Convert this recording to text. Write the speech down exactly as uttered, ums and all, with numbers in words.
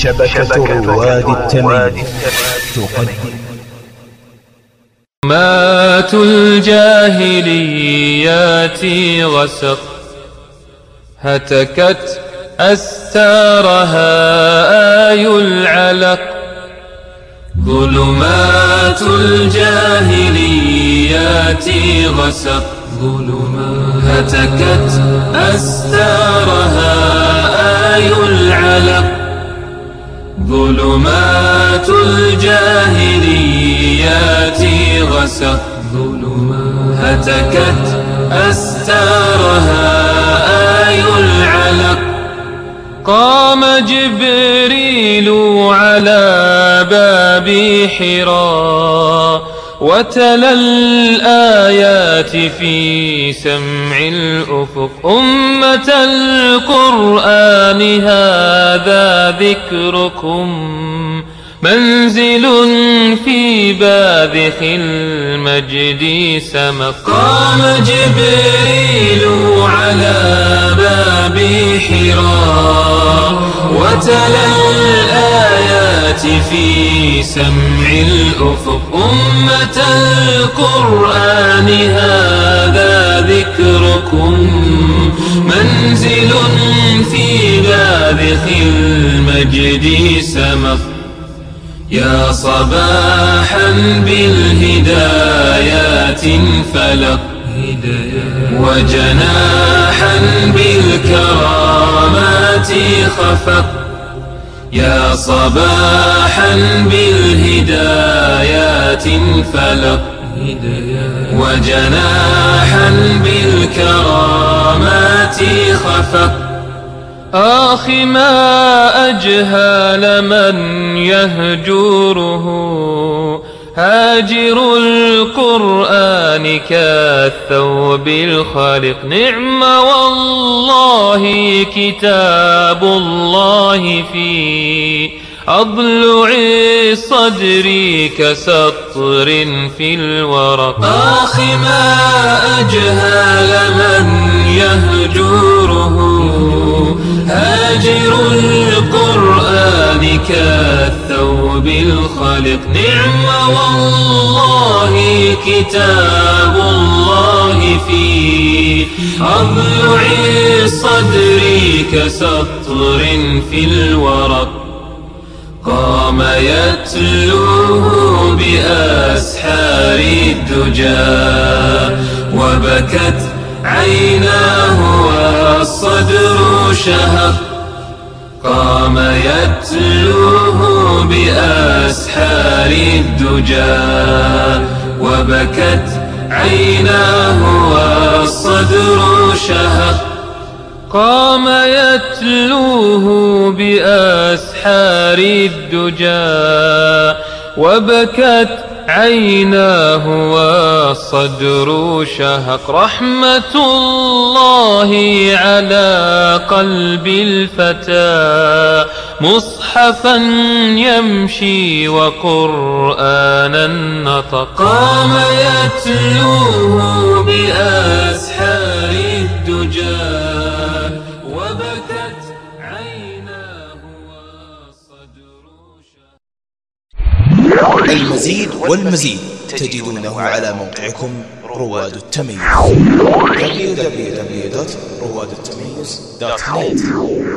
شبكة رواد التمييز تقدم مات الجاهليات غسق هتكت أستارها آي العلق ظلمات الجاهليات غسق هتكت أستارها آي العلق ظلمات الجاهليات غسق هتكت أستارها آي العلق قام جبريل على باب حراء وتلا الآيات في سمع الأفق أمة القرآن هذا ذكركم منزل في باذخ المجد سمق قام جبريل على باب حراء وتلا الآيات في سمع الأفق أمة القرآن هذا ذكركم منزل في باذخ المجد سمق يا صباحا بالهدايات فلق وجناحا بالكرامات خفق يا صباحا بالهدايات فلق وجناحا بالكرامات خفق آخ ما أجهل من يهجوره هاجر القرآن كالثوب الخالق نعم والله كتاب الله في أضلع الصدر كسطر في الورق آخ ما أجهل من يهجوره هاجر القرآن كالثوب الخالق نعم والله كتاب الله في أضلع الصدر كسطر في الورق قام يتلوه بأسحار الدجى وبكت عيناه والصدر شهق قام يتلوه بأسحار الدجى وبكت عيناه والصدر شهق قام يتلوه بأسحار الدجى وبكت عيناه والصدر شهق رحمة الله على قلب الفتى مصحفا يمشي وقرآنا نطق قام يتلوه بأسحار الدجى وبكت عيناه والصدر شهق. المزيد والمزيد تجدونه على موقعكم رواد التميز دبليو دبليو دبليو دوت رواد التميز دوت نت.